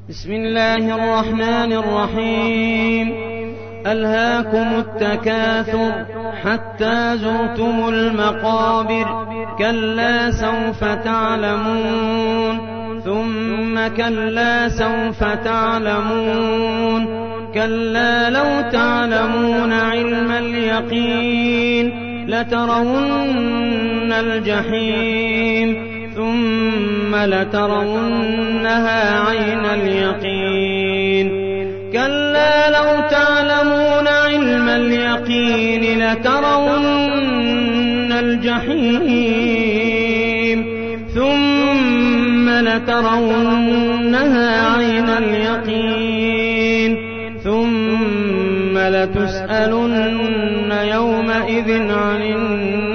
بسم الله الرحمن الرحيم. ألهاكم التكاثر حتى زرتم المقابر، كلا سوف تعلمون ثم كلا سوف تعلمون، كلا لو تعلمون علم اليقين لترون الجحيم ثم لترونها عين اليقين، كلا لو تعلمون علم اليقين لترون الجحيم ثم لترونها عين اليقين ثم لتسألن يومئذ عن